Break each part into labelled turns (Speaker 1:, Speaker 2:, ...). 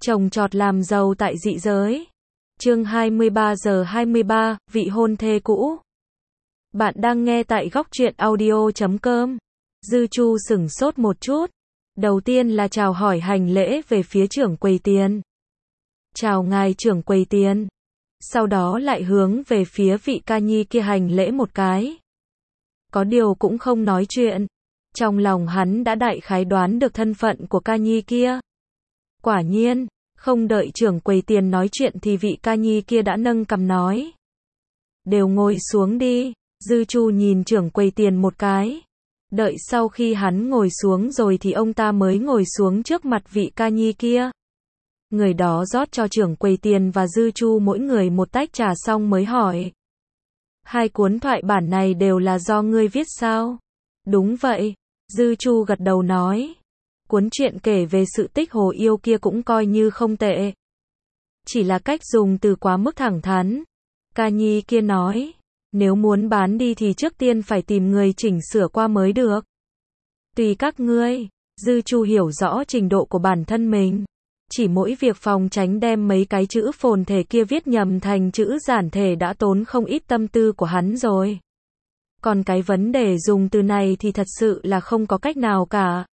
Speaker 1: Trồng trọt làm giàu tại dị giới. Chương 23 giờ 23, vị hôn thê cũ. Bạn đang nghe tại góc truyện audio.com. Dư Chu sửng sốt một chút. Đầu tiên là chào hỏi hành lễ về phía trưởng quầy tiền. Chào ngài trưởng quầy tiền. Sau đó lại hướng về phía vị ca nhi kia hành lễ một cái. Có điều cũng không nói chuyện. Trong lòng hắn đã đại khái đoán được thân phận của ca nhi kia. Quả nhiên, không đợi trưởng quầy tiền nói chuyện thì vị ca nhi kia đã nâng cằm nói. Đều ngồi xuống đi. Dư Chu nhìn trưởng quầy tiền một cái. Đợi sau khi hắn ngồi xuống rồi thì ông ta mới ngồi xuống trước mặt vị ca nhi kia. Người đó rót cho trưởng quầy tiền và Dư Chu mỗi người một tách trà xong mới hỏi. Hai cuốn thoại bản này đều là do ngươi viết sao? Đúng vậy. Dư Chu gật đầu nói. Cuốn truyện kể về sự tích hồ yêu kia cũng coi như không tệ. Chỉ là cách dùng từ quá mức thẳng thắn. Ca nhi kia nói. Nếu muốn bán đi thì trước tiên phải tìm người chỉnh sửa qua mới được. Tùy các ngươi. Dư Chu hiểu rõ trình độ của bản thân mình. Chỉ mỗi việc phòng tránh đem mấy cái chữ phồn thể kia viết nhầm thành chữ giản thể đã tốn không ít tâm tư của hắn rồi. Còn cái vấn đề dùng từ này thì thật sự là không có cách nào cả.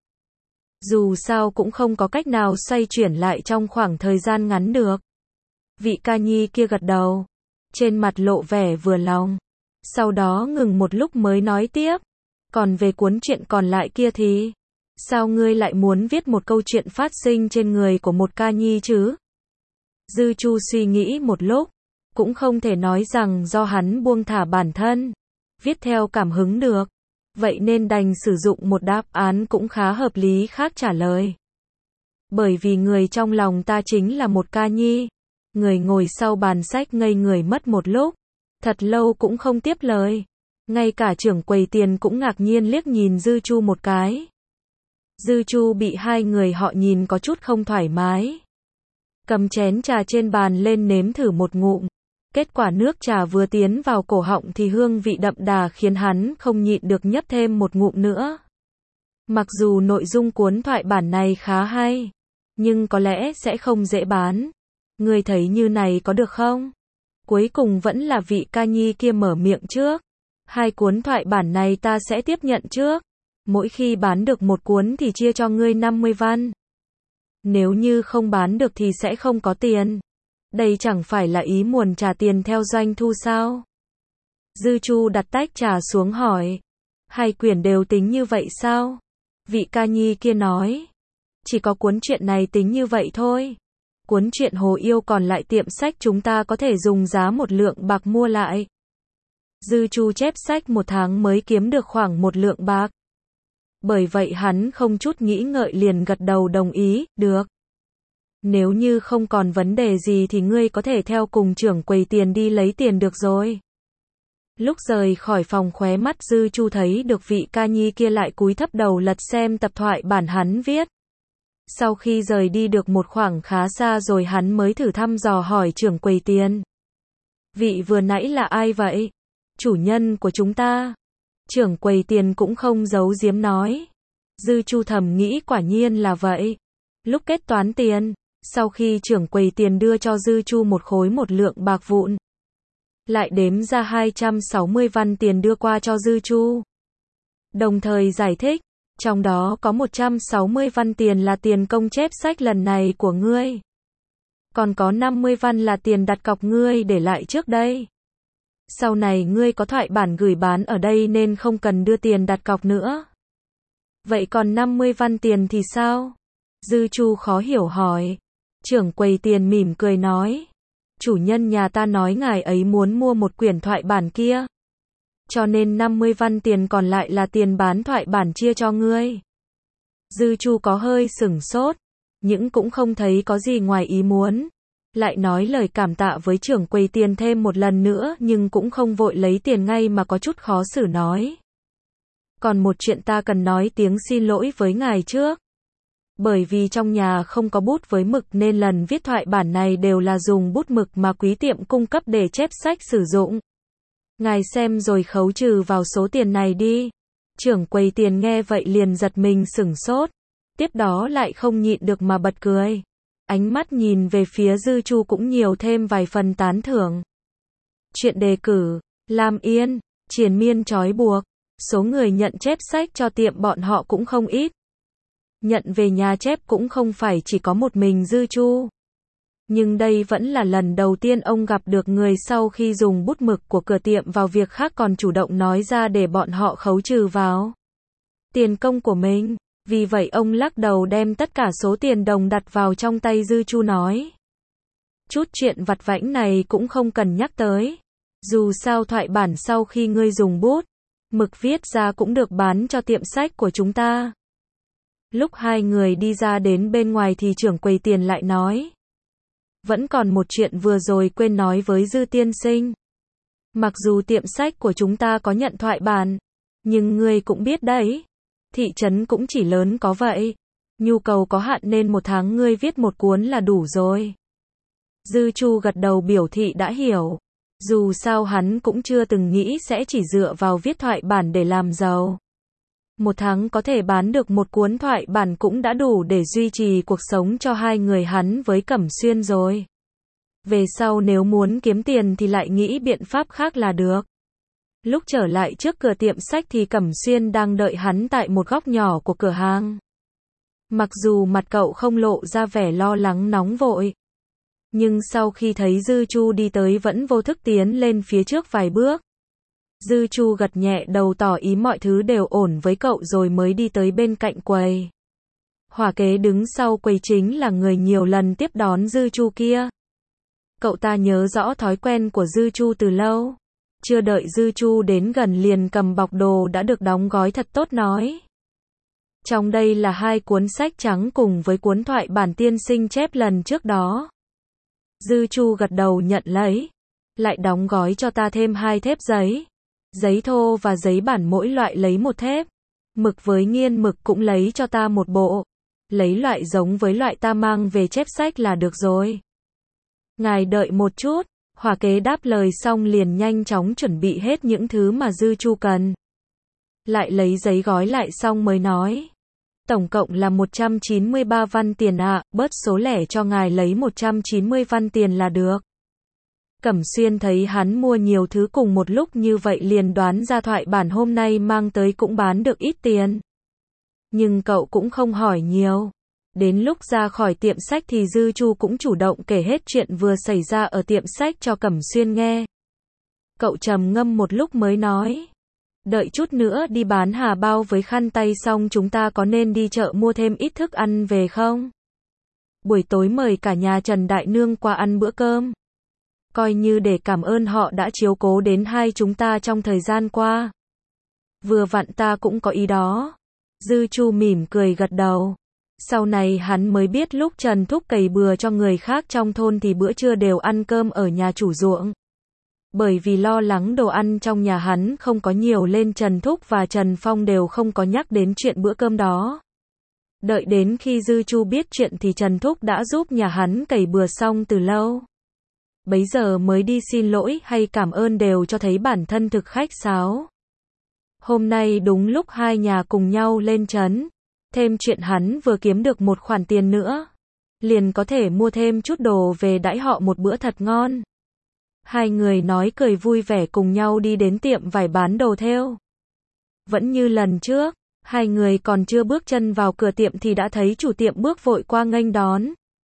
Speaker 1: Dù sao cũng không có cách nào xoay chuyển lại trong khoảng thời gian ngắn được. Vị ca nhi kia gật đầu. Trên mặt lộ vẻ vừa lòng. Sau đó ngừng một lúc mới nói tiếp. Còn về cuốn truyện còn lại kia thì... Sao ngươi lại muốn viết một câu chuyện phát sinh trên người của một ca nhi chứ? Dư Chu suy nghĩ một lúc. Cũng không thể nói rằng do hắn buông thả bản thân. Viết theo cảm hứng được. Vậy nên đành sử dụng một đáp án cũng khá hợp lý khác trả lời. Bởi vì người trong lòng ta chính là một ca nhi. Người ngồi sau bàn sách ngây người mất một lúc. Thật lâu cũng không tiếp lời. Ngay cả trưởng quầy tiền cũng ngạc nhiên liếc nhìn Dư Chu một cái. Dư Chu bị hai người họ nhìn có chút không thoải mái. Cầm chén trà trên bàn lên nếm thử một ngụm. Kết quả nước trà vừa tiến vào cổ họng thì hương vị đậm đà khiến hắn không nhịn được nhấp thêm một ngụm nữa. Mặc dù nội dung cuốn thoại bản này khá hay, nhưng có lẽ sẽ không dễ bán. Ngươi thấy như này có được không? Cuối cùng vẫn là vị ca nhi kia mở miệng trước. Hai cuốn thoại bản này ta sẽ tiếp nhận trước. Mỗi khi bán được một cuốn thì chia cho ngươi 50 văn. Nếu như không bán được thì sẽ không có tiền. Đây chẳng phải là ý muốn trả tiền theo doanh thu sao? Dư Chu đặt tách trà xuống hỏi. Hai quyển đều tính như vậy sao? Vị ca nhi kia nói. Chỉ có cuốn truyện này tính như vậy thôi. Cuốn truyện hồ yêu còn lại tiệm sách chúng ta có thể dùng giá một lượng bạc mua lại. Dư Chu chép sách một tháng mới kiếm được khoảng một lượng bạc. Bởi vậy hắn không chút nghĩ ngợi liền gật đầu đồng ý, được. Nếu như không còn vấn đề gì thì ngươi có thể theo cùng trưởng quầy tiền đi lấy tiền được rồi. Lúc rời khỏi phòng khóe mắt Dư Chu thấy được vị ca nhi kia lại cúi thấp đầu lật xem tập thoại bản hắn viết. Sau khi rời đi được một khoảng khá xa rồi hắn mới thử thăm dò hỏi trưởng quầy tiền. Vị vừa nãy là ai vậy? Chủ nhân của chúng ta. Trưởng quầy tiền cũng không giấu giếm nói. Dư Chu thầm nghĩ quả nhiên là vậy. Lúc kết toán tiền, sau khi trưởng quầy tiền đưa cho Dư Chu một khối một lượng bạc vụn, lại đếm ra 260 văn tiền đưa qua cho Dư Chu. Đồng thời giải thích, trong đó có 160 văn tiền là tiền công chép sách lần này của ngươi. Còn có 50 văn là tiền đặt cọc ngươi để lại trước đây. Sau này ngươi có thoại bản gửi bán ở đây nên không cần đưa tiền đặt cọc nữa. Vậy còn 50 văn tiền thì sao? Dư Chu khó hiểu hỏi. Trưởng quầy tiền mỉm cười nói. Chủ nhân nhà ta nói ngài ấy muốn mua một quyển thoại bản kia. Cho nên 50 văn tiền còn lại là tiền bán thoại bản chia cho ngươi. Dư Chu có hơi sửng sốt. Nhưng cũng không thấy có gì ngoài ý muốn. Lại nói lời cảm tạ với trưởng quầy tiền thêm một lần nữa nhưng cũng không vội lấy tiền ngay mà có chút khó xử nói. Còn một chuyện ta cần nói tiếng xin lỗi với ngài trước. Bởi vì trong nhà không có bút với mực nên lần viết thoại bản này đều là dùng bút mực mà quý tiệm cung cấp để chép sách sử dụng. Ngài xem rồi khấu trừ vào số tiền này đi. Trưởng quầy tiền nghe vậy liền giật mình sửng sốt. Tiếp đó lại không nhịn được mà bật cười. Ánh mắt nhìn về phía Dư Chu cũng nhiều thêm vài phần tán thưởng. Chuyện đề cử, Lam Yên, triền miên trói buộc, số người nhận chép sách cho tiệm bọn họ cũng không ít. Nhận về nhà chép cũng không phải chỉ có một mình Dư Chu. Nhưng đây vẫn là lần đầu tiên ông gặp được người sau khi dùng bút mực của cửa tiệm vào việc khác còn chủ động nói ra để bọn họ khấu trừ vào tiền công của mình. Vì vậy ông lắc đầu đem tất cả số tiền đồng đặt vào trong tay Dư Chu nói. Chút chuyện vặt vãnh này cũng không cần nhắc tới. Dù sao thoại bản sau khi ngươi dùng bút mực viết ra cũng được bán cho tiệm sách của chúng ta. Lúc hai người đi ra đến bên ngoài thì trưởng quầy tiền lại nói. Vẫn còn một chuyện vừa rồi quên nói với Dư tiên sinh. Mặc dù tiệm sách của chúng ta có nhận thoại bản, nhưng ngươi cũng biết đấy. Thị trấn cũng chỉ lớn có vậy. Nhu cầu có hạn nên một tháng ngươi viết một cuốn là đủ rồi. Dư Chu gật đầu biểu thị đã hiểu. Dù sao hắn cũng chưa từng nghĩ sẽ chỉ dựa vào viết thoại bản để làm giàu. Một tháng có thể bán được một cuốn thoại bản cũng đã đủ để duy trì cuộc sống cho hai người hắn với Cẩm Xuyên rồi. Về sau nếu muốn kiếm tiền thì lại nghĩ biện pháp khác là được. Lúc trở lại trước cửa tiệm sách thì Cẩm Xuyên đang đợi hắn tại một góc nhỏ của cửa hàng. Mặc dù mặt cậu không lộ ra vẻ lo lắng nóng vội, nhưng sau khi thấy Dư Chu đi tới vẫn vô thức tiến lên phía trước vài bước. Dư Chu gật nhẹ đầu tỏ ý mọi thứ đều ổn với cậu rồi mới đi tới bên cạnh quầy. Hỏa kế đứng sau quầy chính là người nhiều lần tiếp đón Dư Chu kia. Cậu ta nhớ rõ thói quen của Dư Chu từ lâu. Chưa đợi Dư Chu đến gần liền cầm bọc đồ đã được đóng gói thật tốt nói. Trong đây là 2 cuốn sách trắng cùng với cuốn thoại bản tiên sinh chép lần trước đó. Dư Chu gật đầu nhận lấy. Lại đóng gói cho ta thêm 2 thép giấy. Giấy thô và giấy bản mỗi loại lấy 1 thép. Mực với nghiên mực cũng lấy cho ta 1 bộ. Lấy loại giống với loại ta mang về chép sách là được rồi. Ngài đợi một chút. Hỏa kế đáp lời xong liền nhanh chóng chuẩn bị hết những thứ mà Dư Chu cần. Lại lấy giấy gói lại xong mới nói. Tổng cộng là 193 văn tiền ạ, bớt số lẻ cho ngài lấy 190 văn tiền là được. Cẩm Xuyên thấy hắn mua nhiều thứ cùng một lúc như vậy liền đoán ra thoại bản hôm nay mang tới cũng bán được ít tiền. Nhưng cậu cũng không hỏi nhiều. Đến lúc ra khỏi tiệm sách thì Dư Chu cũng chủ động kể hết chuyện vừa xảy ra ở tiệm sách cho Cẩm Xuyên nghe. Cậu trầm ngâm một lúc mới nói. Đợi chút nữa đi bán hà bao với khăn tay xong chúng ta có nên đi chợ mua thêm ít thức ăn về không? Buổi tối mời cả nhà Trần Đại Nương qua ăn bữa cơm. Coi như để cảm ơn họ đã chiếu cố đến hai chúng ta trong thời gian qua. Vừa vặn ta cũng có ý đó. Dư Chu mỉm cười gật đầu. Sau này hắn mới biết lúc Trần Thúc cày bừa cho người khác trong thôn thì bữa trưa đều ăn cơm ở nhà chủ ruộng. Bởi vì lo lắng đồ ăn trong nhà hắn không có nhiều nên Trần Thúc và Trần Phong đều không có nhắc đến chuyện bữa cơm đó. Đợi đến khi Dư Chu biết chuyện thì Trần Thúc đã giúp nhà hắn cày bừa xong từ lâu. Bấy giờ mới đi xin lỗi hay cảm ơn đều cho thấy bản thân thực khách sáo. Hôm nay đúng lúc hai nhà cùng nhau lên trấn. Thêm chuyện hắn vừa kiếm được một khoản tiền nữa. Liền có thể mua thêm chút đồ về đãi họ một bữa thật ngon. Hai người nói cười vui vẻ cùng nhau đi đến tiệm vải bán đồ thêu. Vẫn như lần trước, hai người còn chưa bước chân vào cửa tiệm thì đã thấy chủ tiệm bước vội qua nghênh đón.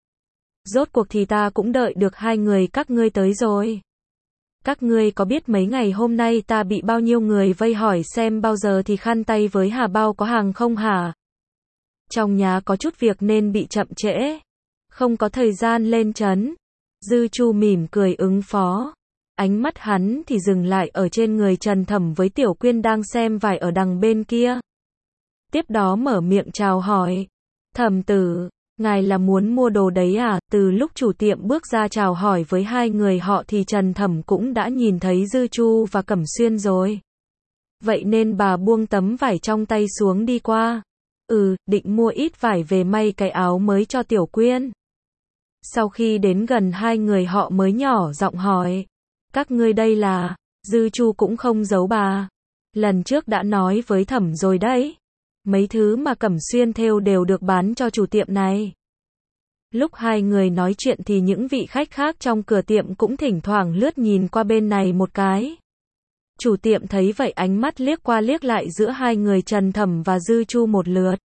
Speaker 1: Rốt cuộc thì ta cũng đợi được hai người các ngươi tới rồi. Các ngươi có biết mấy ngày hôm nay ta bị bao nhiêu người vây hỏi xem bao giờ thì khăn tay với hà bao có hàng không hả? Trong nhà có chút việc nên bị chậm trễ. Không có thời gian lên trấn. Dư Chu mỉm cười ứng phó. Ánh mắt hắn thì dừng lại ở trên người Trần Thẩm với Tiểu Quyên đang xem vải ở đằng bên kia. Tiếp đó mở miệng chào hỏi. Thẩm tử, ngài là muốn mua đồ đấy à? Từ lúc chủ tiệm bước ra chào hỏi với hai người họ thì Trần Thẩm cũng đã nhìn thấy Dư Chu và Cẩm Xuyên rồi. Vậy nên bà buông tấm vải trong tay xuống đi qua. Định mua ít vải về may cái áo mới cho Tiểu Quyên. Sau khi đến gần hai người họ mới nhỏ giọng hỏi. Các ngươi đây là... Dư Chu cũng không giấu bà. Lần trước đã nói với Thẩm rồi đấy. Mấy thứ mà Cẩm Xuyên thêu đều được bán cho chủ tiệm này. Lúc hai người nói chuyện thì những vị khách khác trong cửa tiệm cũng thỉnh thoảng lướt nhìn qua bên này một cái. Chủ tiệm thấy vậy ánh mắt liếc qua liếc lại giữa hai người Trần Thẩm và Dư Chu một lượt.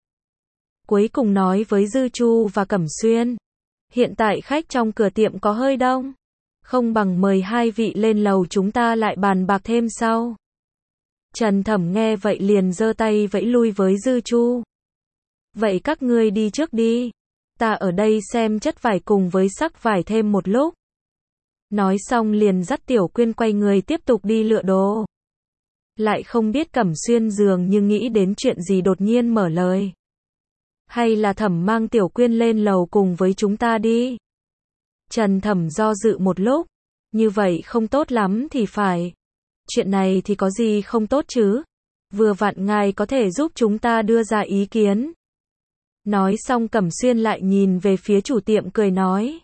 Speaker 1: Cuối cùng nói với Dư Chu và Cẩm Xuyên. Hiện tại khách trong cửa tiệm có hơi đông. Không bằng mời hai vị lên lầu chúng ta lại bàn bạc thêm sau. Trần Thẩm nghe vậy liền giơ tay vẫy lui với Dư Chu. Vậy các ngươi đi trước đi. Ta ở đây xem chất vải cùng với sắc vải thêm một lúc. Nói xong liền dắt Tiểu Quyên quay người tiếp tục đi lựa đồ. Lại không biết Cẩm Xuyên dường như nghĩ đến chuyện gì đột nhiên mở lời. Hay là Thẩm mang Tiểu Quyên lên lầu cùng với chúng ta đi. Trần Thẩm do dự một lúc. Như vậy không tốt lắm thì phải. Chuyện này thì có gì không tốt chứ. Vừa vặn ngài có thể giúp chúng ta đưa ra ý kiến. Nói xong Cẩm Xuyên lại nhìn về phía chủ tiệm cười nói.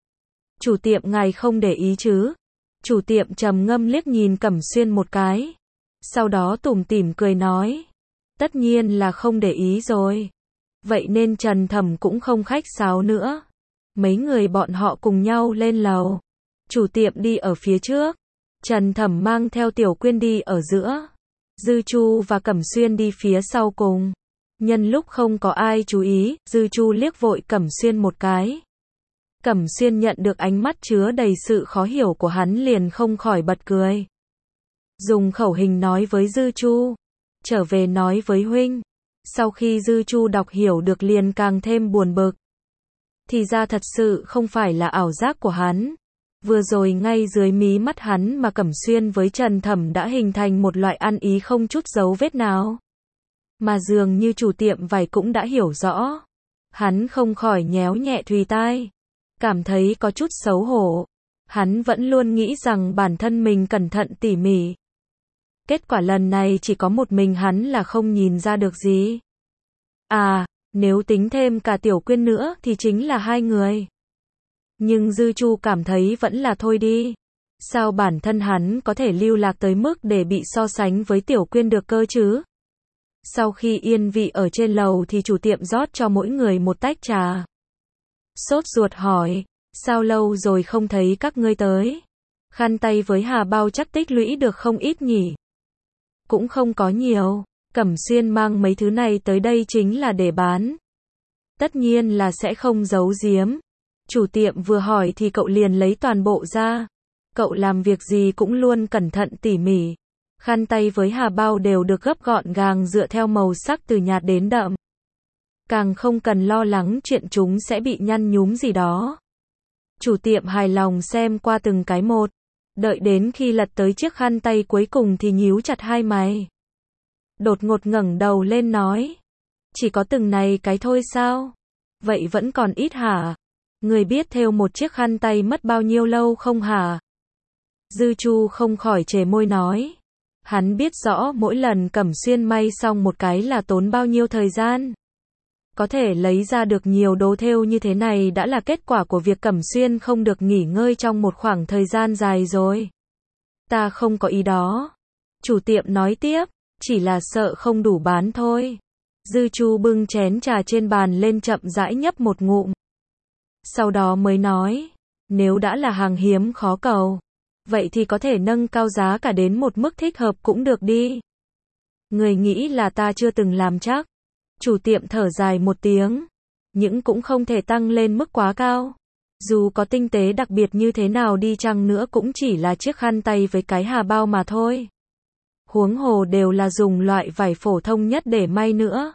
Speaker 1: Chủ tiệm ngài không để ý chứ. Chủ tiệm trầm ngâm liếc nhìn Cẩm Xuyên một cái. Sau đó tủm tỉm cười nói. Tất nhiên là không để ý rồi. Vậy nên Trần Thẩm cũng không khách sáo nữa. Mấy người bọn họ cùng nhau lên lầu. Chủ tiệm đi ở phía trước. Trần Thẩm mang theo Tiểu Quyên đi ở giữa. Dư Chu và Cẩm Xuyên đi phía sau cùng. Nhân lúc không có ai chú ý, Dư Chu liếc vội Cẩm Xuyên một cái. Cẩm Xuyên nhận được ánh mắt chứa đầy sự khó hiểu của hắn liền không khỏi bật cười. Dùng khẩu hình nói với Dư Chu. Trở về nói với huynh. Sau khi Dư Chu đọc hiểu được liền càng thêm buồn bực. Thì ra thật sự không phải là ảo giác của hắn. Vừa rồi ngay dưới mí mắt hắn mà Cẩm Xuyên với Trần Thẩm đã hình thành một loại ăn ý không chút dấu vết nào. Mà dường như chủ tiệm vải cũng đã hiểu rõ. Hắn không khỏi nhéo nhẹ thùy tai. Cảm thấy có chút xấu hổ. Hắn vẫn luôn nghĩ rằng bản thân mình cẩn thận tỉ mỉ. Kết quả lần này chỉ có một mình hắn là không nhìn ra được gì. À, nếu tính thêm cả Tiểu Quyên nữa thì chính là hai người. Nhưng Dư Chu cảm thấy vẫn là thôi đi. Sao bản thân hắn có thể lưu lạc tới mức để bị so sánh với Tiểu Quyên được cơ chứ? Sau khi yên vị ở trên lầu thì chủ tiệm rót cho mỗi người một tách trà. Sốt ruột hỏi, sao lâu rồi không thấy các ngươi tới? Khăn tay với hà bao chắc tích lũy được không ít nhỉ? Cũng không có nhiều, Cẩm Xuyên mang mấy thứ này tới đây chính là để bán. Tất nhiên là sẽ không giấu giếm. Chủ tiệm vừa hỏi thì cậu liền lấy toàn bộ ra. Cậu làm việc gì cũng luôn cẩn thận tỉ mỉ. Khăn tay với hà bao đều được gấp gọn gàng dựa theo màu sắc từ nhạt đến đậm. Càng không cần lo lắng chuyện chúng sẽ bị nhăn nhúm gì đó. Chủ tiệm hài lòng xem qua từng cái một. Đợi đến khi lật tới chiếc khăn tay cuối cùng thì nhíu chặt hai mày. Đột ngột ngẩng đầu lên nói. Chỉ có từng này cái thôi sao? Vậy vẫn còn ít hả? Người biết thêu một chiếc khăn tay mất bao nhiêu lâu không hả? Dư Chu không khỏi chề môi nói. Hắn biết rõ mỗi lần Cẩm Xuyên may xong một cái là tốn bao nhiêu thời gian. Có thể lấy ra được nhiều đồ thêu như thế này đã là kết quả của việc Cẩm Xuyên không được nghỉ ngơi trong một khoảng thời gian dài rồi. Ta không có ý đó. Chủ tiệm nói tiếp, chỉ là sợ không đủ bán thôi. Dư Chu bưng chén trà trên bàn lên chậm rãi nhấp một ngụm. Sau đó mới nói, nếu đã là hàng hiếm khó cầu, vậy thì có thể nâng cao giá cả đến một mức thích hợp cũng được đi. Người nghĩ là ta chưa từng làm chắc. Chủ tiệm thở dài một tiếng, nhưng cũng không thể tăng lên mức quá cao. Dù có tinh tế đặc biệt như thế nào đi chăng nữa cũng chỉ là chiếc khăn tay với cái hà bao mà thôi. Huống hồ đều là dùng loại vải phổ thông nhất để may nữa.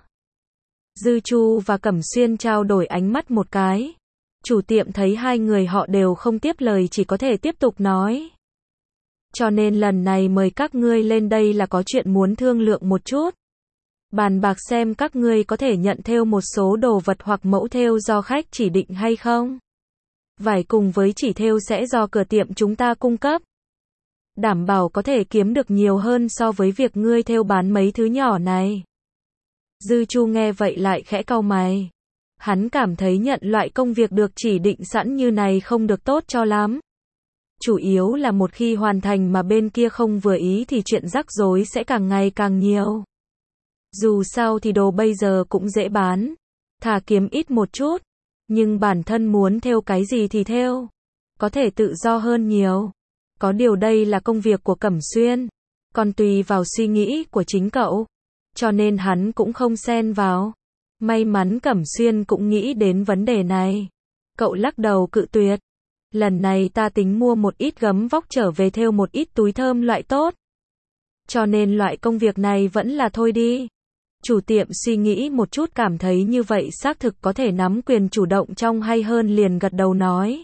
Speaker 1: Dư Chu và Cẩm Xuyên trao đổi ánh mắt một cái. Chủ tiệm thấy hai người họ đều không tiếp lời chỉ có thể tiếp tục nói. Cho nên lần này mời các ngươi lên đây là có chuyện muốn thương lượng một chút. Bàn bạc xem các ngươi có thể nhận thêu một số đồ vật hoặc mẫu thêu do khách chỉ định hay không. Vải cùng với chỉ thêu sẽ do cửa tiệm chúng ta cung cấp. Đảm bảo có thể kiếm được nhiều hơn so với việc ngươi thêu bán mấy thứ nhỏ này. Dư Chu nghe vậy lại khẽ cau mày. Hắn cảm thấy nhận loại công việc được chỉ định sẵn như này không được tốt cho lắm. Chủ yếu là một khi hoàn thành mà bên kia không vừa ý thì chuyện rắc rối sẽ càng ngày càng nhiều. Dù sao thì đồ bây giờ cũng dễ bán. Thà kiếm ít một chút. Nhưng bản thân muốn thêu cái gì thì thêu, có thể tự do hơn nhiều. Có điều đây là công việc của Cẩm Xuyên, còn tùy vào suy nghĩ của chính cậu, cho nên hắn cũng không xen vào. May mắn Cẩm Xuyên cũng nghĩ đến vấn đề này. Cậu lắc đầu cự tuyệt. Lần này ta tính mua một ít gấm vóc trở về thêu một ít túi thơm loại tốt. Cho nên loại công việc này vẫn là thôi đi. Chủ tiệm suy nghĩ một chút cảm thấy như vậy xác thực có thể nắm quyền chủ động trong hay hơn liền gật đầu nói.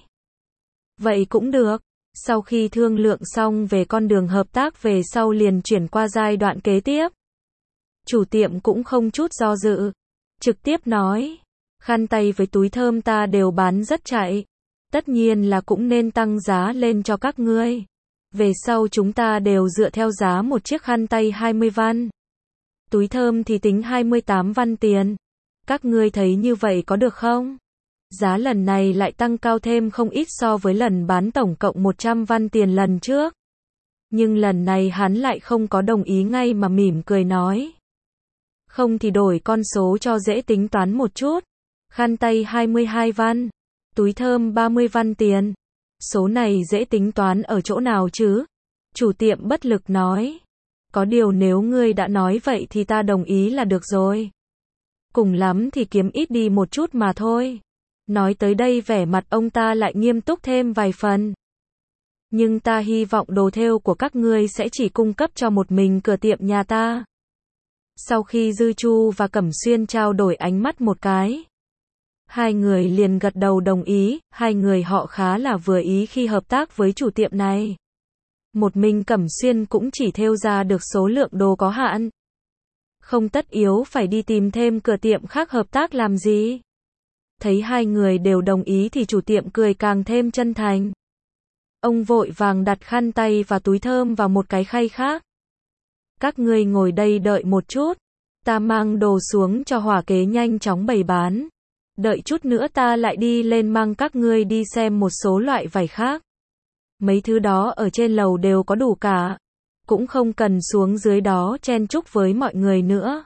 Speaker 1: Vậy cũng được. Sau khi thương lượng xong về con đường hợp tác về sau liền chuyển qua giai đoạn kế tiếp. Chủ tiệm cũng không chút do dự. Trực tiếp nói. Khăn tay với túi thơm ta đều bán rất chạy. Tất nhiên là cũng nên tăng giá lên cho các ngươi. Về sau chúng ta đều dựa theo giá một chiếc khăn tay 20 văn. Túi thơm thì tính 28 văn tiền. Các ngươi thấy như vậy có được không? Giá lần này lại tăng cao thêm không ít so với lần bán tổng cộng 100 văn tiền lần trước. Nhưng lần này hắn lại không có đồng ý ngay mà mỉm cười nói. Không thì đổi con số cho dễ tính toán một chút. Khăn tay 22 văn. Túi thơm 30 văn tiền. Số này dễ tính toán ở chỗ nào chứ? Chủ tiệm bất lực nói. Có điều nếu ngươi đã nói vậy thì ta đồng ý là được rồi. Cùng lắm thì kiếm ít đi một chút mà thôi. Nói tới đây vẻ mặt ông ta lại nghiêm túc thêm vài phần. Nhưng ta hy vọng đồ thêu của các ngươi sẽ chỉ cung cấp cho một mình cửa tiệm nhà ta. Sau khi Dư Chu và Cẩm Xuyên trao đổi ánh mắt một cái, hai người liền gật đầu đồng ý, hai người họ khá là vừa ý khi hợp tác với chủ tiệm này. Một mình Cẩm Xuyên cũng chỉ thêu ra được số lượng đồ có hạn. Không tất yếu phải đi tìm thêm cửa tiệm khác hợp tác làm gì. Thấy hai người đều đồng ý thì chủ tiệm cười càng thêm chân thành. Ông vội vàng đặt khăn tay và túi thơm vào một cái khay khác. Các ngươi ngồi đây đợi một chút. Ta mang đồ xuống cho hỏa kế nhanh chóng bày bán. Đợi chút nữa ta lại đi lên mang các ngươi đi xem một số loại vải khác. Mấy thứ đó ở trên lầu đều có đủ cả. Cũng không cần xuống dưới đó chen chúc với mọi người nữa.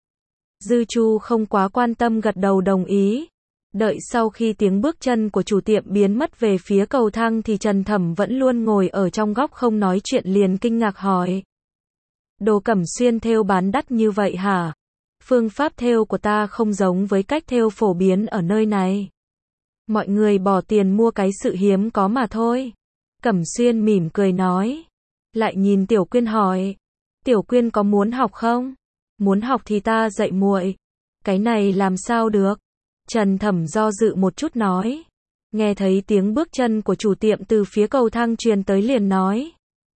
Speaker 1: Dư Chu không quá quan tâm gật đầu đồng ý. Đợi sau khi tiếng bước chân của chủ tiệm biến mất về phía cầu thang thì Trần Thẩm vẫn luôn ngồi ở trong góc không nói chuyện liền kinh ngạc hỏi. Đồ Cẩm Xuyên thêu bán đắt như vậy hả? Phương pháp thêu của ta không giống với cách thêu phổ biến ở nơi này. Mọi người bỏ tiền mua cái sự hiếm có mà thôi. Cẩm Xuyên mỉm cười nói. Lại nhìn Tiểu Quyên hỏi. Tiểu Quyên có muốn học không? Muốn học thì ta dạy muội. Cái này làm sao được? Trần Thẩm do dự một chút nói. Nghe thấy tiếng bước chân của chủ tiệm từ phía cầu thang truyền tới liền nói.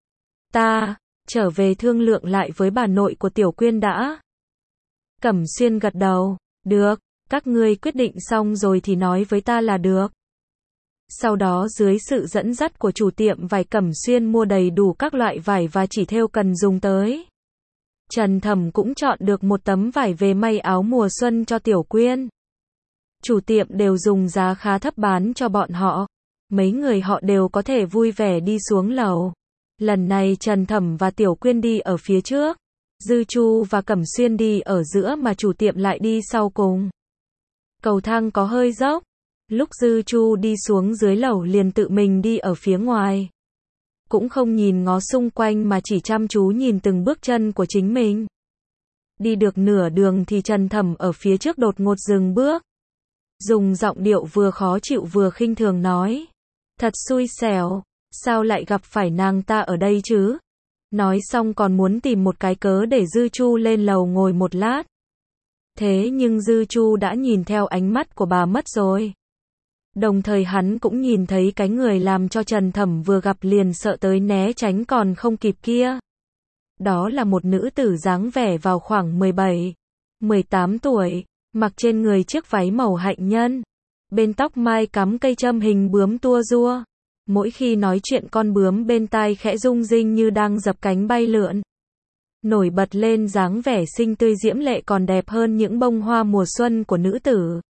Speaker 1: Ta, trở về thương lượng lại với bà nội của Tiểu Quyên đã. Cẩm Xuyên gật đầu. Được, các ngươi quyết định xong rồi thì nói với ta là được. Sau đó dưới sự dẫn dắt của chủ tiệm vải Cẩm Xuyên mua đầy đủ các loại vải và chỉ thêu cần dùng tới. Trần Thẩm cũng chọn được một tấm vải về may áo mùa xuân cho Tiểu Quyên. Chủ tiệm đều dùng giá khá thấp bán cho bọn họ. Mấy người họ đều có thể vui vẻ đi xuống lầu. Lần này Trần Thẩm và Tiểu Quyên đi ở phía trước. Dư Chu và Cẩm Xuyên đi ở giữa mà chủ tiệm lại đi sau cùng. Cầu thang có hơi dốc. Lúc Dư Chu đi xuống dưới lầu liền tự mình đi ở phía ngoài. Cũng không nhìn ngó xung quanh mà chỉ chăm chú nhìn từng bước chân của chính mình. Đi được nửa đường thì Trần Thẩm ở phía trước đột ngột dừng bước. Dùng giọng điệu vừa khó chịu vừa khinh thường nói. Thật xui xẻo, sao lại gặp phải nàng ta ở đây chứ? Nói xong còn muốn tìm một cái cớ để Dư Chu lên lầu ngồi một lát. Thế nhưng Dư Chu đã nhìn theo ánh mắt của bà mất rồi. Đồng thời hắn cũng nhìn thấy cái người làm cho Trần Thẩm vừa gặp liền sợ tới né tránh còn không kịp kia. Đó là một nữ tử dáng vẻ vào khoảng 17, 18 tuổi, mặc trên người chiếc váy màu hạnh nhân. Bên tóc mai cắm cây châm hình bướm tua rua. Mỗi khi nói chuyện con bướm bên tai khẽ rung rinh như đang dập cánh bay lượn. Nổi bật lên dáng vẻ xinh tươi diễm lệ còn đẹp hơn những bông hoa mùa xuân của nữ tử.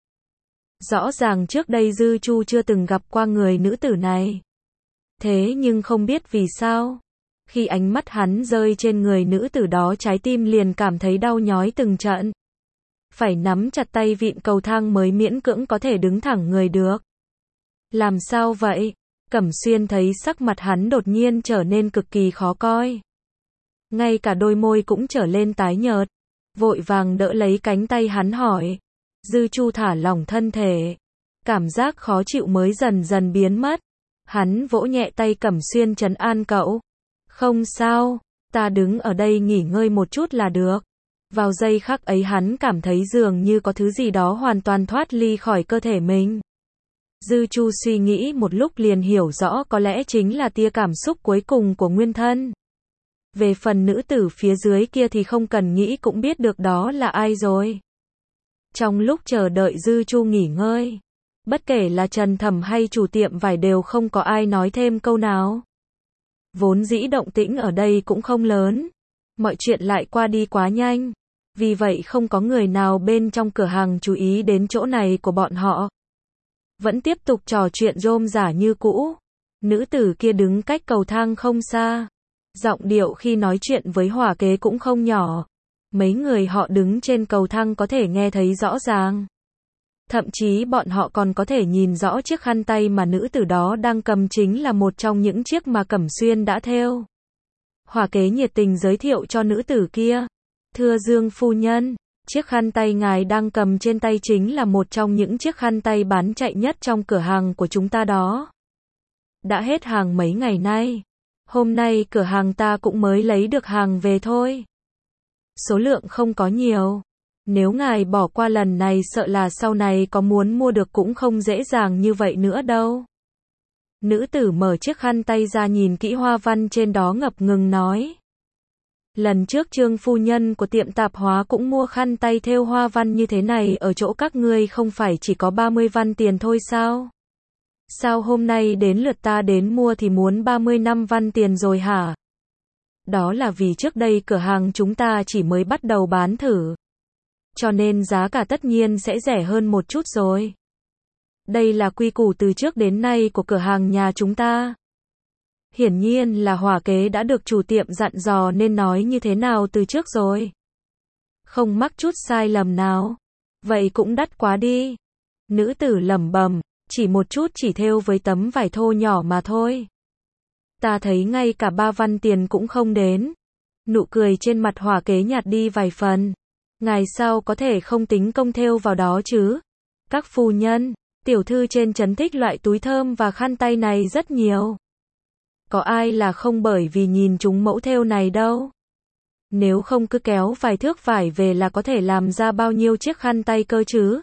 Speaker 1: Rõ ràng trước đây Dư Chu chưa từng gặp qua người nữ tử này. Thế nhưng không biết vì sao, khi ánh mắt hắn rơi trên người nữ tử đó trái tim liền cảm thấy đau nhói từng trận. phải nắm chặt tay vịn cầu thang mới miễn cưỡng có thể đứng thẳng người được. Làm sao vậy? Cẩm Xuyên thấy sắc mặt hắn đột nhiên trở nên cực kỳ khó coi. Ngay cả đôi môi cũng trở lên tái nhợt. Vội vàng đỡ lấy cánh tay hắn hỏi. Dư Chu thả lỏng thân thể. Cảm giác khó chịu mới dần dần biến mất. Hắn vỗ nhẹ tay Cẩm Xuyên trấn an cậu. Không sao, ta đứng ở đây nghỉ ngơi một chút là được. Vào giây khắc ấy hắn cảm thấy dường như có thứ gì đó hoàn toàn thoát ly khỏi cơ thể mình. Dư Chu suy nghĩ một lúc liền hiểu rõ có lẽ chính là tia cảm xúc cuối cùng của nguyên thân. Về phần nữ tử phía dưới kia thì không cần nghĩ cũng biết được đó là ai rồi. Trong lúc chờ đợi Dư Chu nghỉ ngơi, bất kể là Trần Thẩm hay chủ tiệm vải đều không có ai nói thêm câu nào. Vốn dĩ động tĩnh ở đây cũng không lớn, mọi chuyện lại qua đi quá nhanh, vì vậy không có người nào bên trong cửa hàng chú ý đến chỗ này của bọn họ. Vẫn tiếp tục trò chuyện rôm rả như cũ. Nữ tử kia đứng cách cầu thang không xa. Giọng điệu khi nói chuyện với Hỏa Kế cũng không nhỏ. Mấy người họ đứng trên cầu thang có thể nghe thấy rõ ràng. Thậm chí bọn họ còn có thể nhìn rõ chiếc khăn tay mà nữ tử đó đang cầm chính là một trong những chiếc mà Cẩm Xuyên đã thêu. Hỏa Kế nhiệt tình giới thiệu cho nữ tử kia. Thưa Dương phu nhân, chiếc khăn tay ngài đang cầm trên tay chính là một trong những chiếc khăn tay bán chạy nhất trong cửa hàng của chúng ta đó. Đã hết hàng mấy ngày nay. Hôm nay cửa hàng ta cũng mới lấy được hàng về thôi. Số lượng không có nhiều. Nếu ngài bỏ qua lần này sợ là sau này có muốn mua được cũng không dễ dàng như vậy nữa đâu. Nữ tử mở chiếc khăn tay ra nhìn kỹ hoa văn trên đó ngập ngừng nói. Lần trước Trương phu nhân của tiệm tạp hóa cũng mua khăn tay thêu hoa văn như thế này ở chỗ các ngươi không phải chỉ có 30 văn tiền thôi sao? Sao hôm nay đến lượt ta đến mua thì muốn 35 văn tiền rồi hả? Đó là vì trước đây cửa hàng chúng ta chỉ mới bắt đầu bán thử. Cho nên giá cả tất nhiên sẽ rẻ hơn một chút rồi. Đây là quy củ từ trước đến nay của cửa hàng nhà chúng ta. Hiển nhiên là Hỏa Kế đã được chủ tiệm dặn dò nên nói như thế nào từ trước rồi. Không mắc chút sai lầm nào. Vậy cũng đắt quá đi. Nữ tử lẩm bẩm, chỉ một chút chỉ thêu với tấm vải thô nhỏ mà thôi. Ta thấy ngay cả 3 văn tiền cũng không đến. Nụ cười trên mặt Hỏa Kế nhạt đi vài phần. Ngài sao có thể không tính công thêu vào đó chứ? Các phu nhân, tiểu thư trên trấn thích loại túi thơm và khăn tay này rất nhiều. Có ai là không bởi vì nhìn chúng mẫu thêu này đâu. Nếu không cứ kéo vài thước vải về là có thể làm ra bao nhiêu chiếc khăn tay cơ chứ?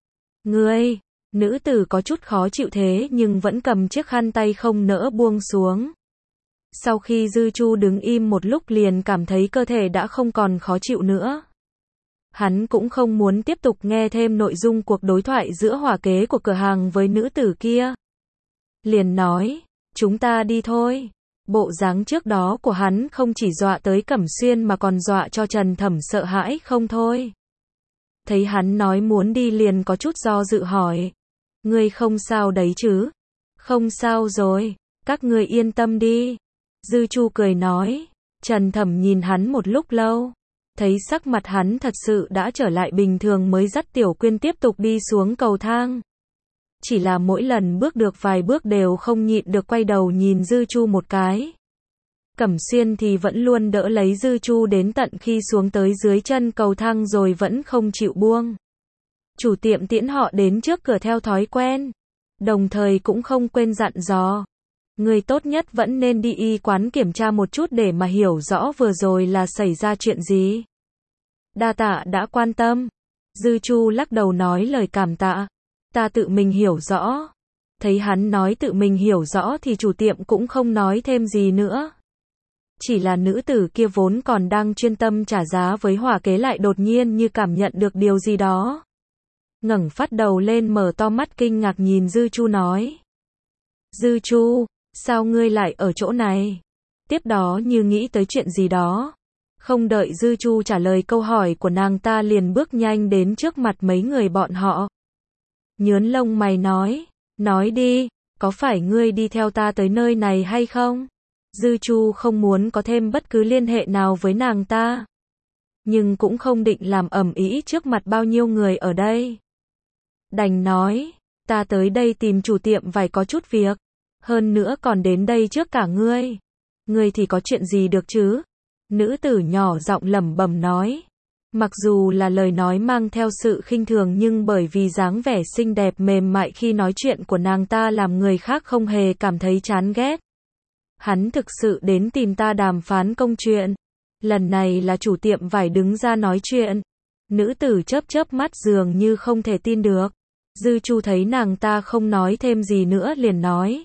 Speaker 1: Ngươi, nữ tử có chút khó chịu thế nhưng vẫn cầm chiếc khăn tay không nỡ buông xuống. Sau khi Dư Chu đứng im một lúc liền cảm thấy cơ thể đã không còn khó chịu nữa. Hắn cũng không muốn tiếp tục nghe thêm nội dung cuộc đối thoại giữa Hỏa Kế của cửa hàng với nữ tử kia. Liền nói, chúng ta đi thôi. Bộ dáng trước đó của hắn không chỉ dọa tới Cẩm Xuyên mà còn dọa cho Trần Thẩm sợ hãi không thôi. Thấy hắn nói muốn đi liền có chút do dự hỏi. Ngươi không sao đấy chứ? Không sao rồi, các ngươi yên tâm đi. Dư Chu cười nói. Trần Thẩm nhìn hắn một lúc lâu. Thấy sắc mặt hắn thật sự đã trở lại bình thường mới dắt Tiểu Quyên tiếp tục đi xuống cầu thang. Chỉ là mỗi lần bước được vài bước đều không nhịn được quay đầu nhìn Dư Chu một cái. Cẩm Xuyên thì vẫn luôn đỡ lấy Dư Chu đến tận khi xuống tới dưới chân cầu thang rồi vẫn không chịu buông. Chủ tiệm tiễn họ đến trước cửa theo thói quen. Đồng thời cũng không quên dặn dò. Người tốt nhất vẫn nên đi y quán kiểm tra một chút để mà hiểu rõ vừa rồi là xảy ra chuyện gì. Đa tạ đã quan tâm. Dư Chu lắc đầu nói lời cảm tạ. Ta tự mình hiểu rõ. Thấy hắn nói tự mình hiểu rõ thì chủ tiệm cũng không nói thêm gì nữa. Chỉ là nữ tử kia vốn còn đang chuyên tâm trả giá với Hỏa Kế lại đột nhiên như cảm nhận được điều gì đó. Ngẩng phát đầu lên mở to mắt kinh ngạc nhìn Dư Chu nói. Dư Chu, sao ngươi lại ở chỗ này? Tiếp đó như nghĩ tới chuyện gì đó. Không đợi Dư Chu trả lời câu hỏi của nàng ta liền bước nhanh đến trước mặt mấy người bọn họ. Nhớn lông mày nói đi, có phải ngươi đi theo ta tới nơi này hay không? Dư Chu không muốn có thêm bất cứ liên hệ nào với nàng ta. nhưng cũng không định làm ầm ĩ trước mặt bao nhiêu người ở đây. Đành nói, ta tới đây tìm chủ tiệm vải có chút việc, hơn nữa còn đến đây trước cả ngươi. Ngươi thì có chuyện gì được chứ? Nữ tử nhỏ giọng lẩm bẩm nói. Mặc dù là lời nói mang theo sự khinh thường nhưng bởi vì dáng vẻ xinh đẹp mềm mại khi nói chuyện của nàng ta làm người khác không hề cảm thấy chán ghét. Hắn thực sự đến tìm ta đàm phán công chuyện. Lần này là chủ tiệm vải đứng ra nói chuyện. Nữ tử chớp chớp mắt dường như không thể tin được. Dư Chu thấy nàng ta không nói thêm gì nữa liền nói.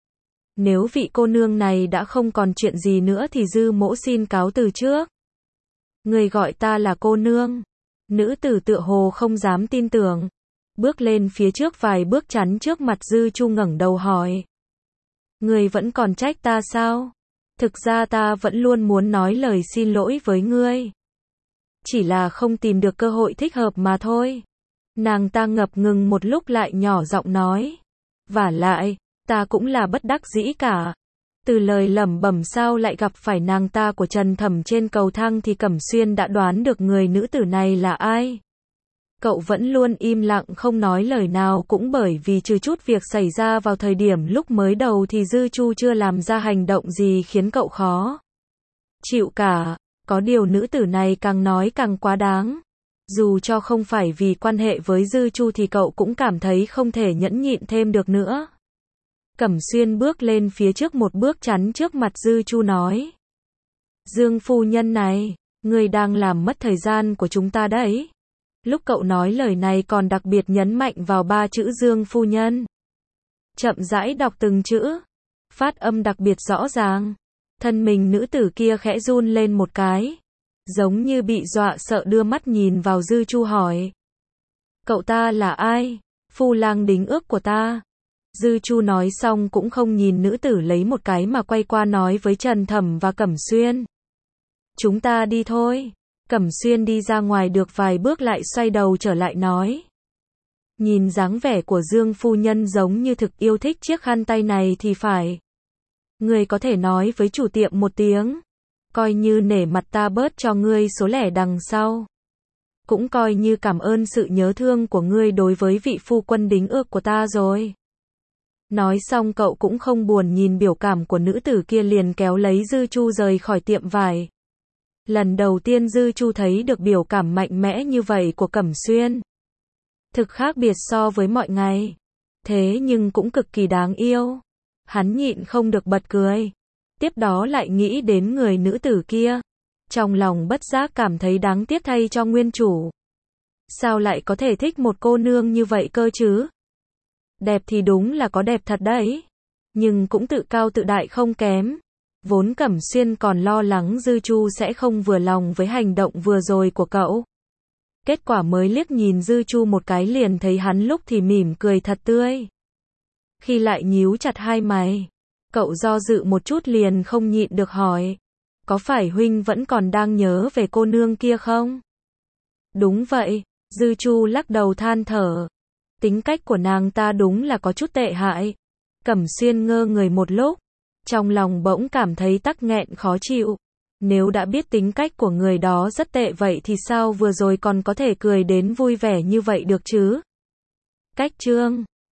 Speaker 1: Nếu vị cô nương này đã không còn chuyện gì nữa thì Dư mỗ xin cáo từ trước. Người gọi ta là cô nương. Nữ tử tựa hồ không dám tin tưởng. Bước lên phía trước vài bước chắn trước mặt Dư Chu ngẩng đầu hỏi. Người vẫn còn trách ta sao? Thực ra ta vẫn luôn muốn nói lời xin lỗi với ngươi. Chỉ là không tìm được cơ hội thích hợp mà thôi. Nàng ta ngập ngừng một lúc lại nhỏ giọng nói. Vả lại, ta cũng là bất đắc dĩ cả. Từ lời lẩm bẩm sao lại gặp phải nàng ta của Trần Thẩm trên cầu thang thì Cẩm Xuyên đã đoán được người nữ tử này là ai. Cậu vẫn luôn im lặng không nói lời nào cũng bởi vì trừ chút việc xảy ra vào thời điểm lúc mới đầu thì Dư Chu chưa làm ra hành động gì khiến cậu khó chịu cả. Có điều nữ tử này càng nói càng quá đáng. Dù cho không phải vì quan hệ với Dư Chu thì cậu cũng cảm thấy không thể nhẫn nhịn thêm được nữa. Cẩm Xuyên bước lên phía trước một bước chắn trước mặt Dư Chu nói. Dương phu nhân này, người đang làm mất thời gian của chúng ta đấy. Lúc cậu nói lời này còn đặc biệt nhấn mạnh vào 3 chữ Dương phu nhân. Chậm rãi đọc từng chữ. Phát âm đặc biệt rõ ràng. Thân mình nữ tử kia khẽ run lên một cái. Giống như bị dọa sợ đưa mắt nhìn vào Dư Chu hỏi. Cậu ta là ai? Phu lang đính ước của ta. Dư Chu nói xong cũng không nhìn nữ tử lấy một cái mà quay qua nói với Trần Thẩm và Cẩm Xuyên. Chúng ta đi thôi. Cẩm Xuyên đi ra ngoài được vài bước lại xoay đầu trở lại nói. Nhìn dáng vẻ của Dương phu nhân giống như thực yêu thích chiếc khăn tay này thì phải. Người có thể nói với chủ tiệm một tiếng. Coi như nể mặt ta bớt cho ngươi số lẻ đằng sau. Cũng coi như cảm ơn sự nhớ thương của ngươi đối với vị phu quân đính ước của ta rồi. Nói xong cậu cũng không buồn nhìn biểu cảm của nữ tử kia liền kéo lấy Dư Chu rời khỏi tiệm vải. Lần đầu tiên Dư Chu thấy được biểu cảm mạnh mẽ như vậy của Cẩm Xuyên. Thực khác biệt so với mọi ngày. Thế nhưng cũng cực kỳ đáng yêu. Hắn nhịn không được bật cười. Tiếp đó lại nghĩ đến người nữ tử kia. Trong lòng bất giác cảm thấy đáng tiếc thay cho nguyên chủ. Sao lại có thể thích một cô nương như vậy cơ chứ? Đẹp thì đúng là có đẹp thật đấy. Nhưng cũng tự cao tự đại không kém. Vốn Cẩm Xuyên còn lo lắng Dư Chu sẽ không vừa lòng với hành động vừa rồi của cậu. Kết quả mới liếc nhìn Dư Chu một cái liền thấy hắn lúc thì mỉm cười thật tươi. Khi lại nhíu chặt hai mày. Cậu do dự một chút liền không nhịn được hỏi. Có phải huynh vẫn còn đang nhớ về cô nương kia không? Đúng vậy. Dư Chu lắc đầu than thở. Tính cách của nàng ta đúng là có chút tệ hại. Cẩm Xuyên ngơ người một lúc. Trong lòng bỗng cảm thấy tắc nghẹn khó chịu. Nếu đã biết tính cách của người đó rất tệ vậy thì sao vừa rồi còn có thể cười đến vui vẻ như vậy được chứ? Cách chương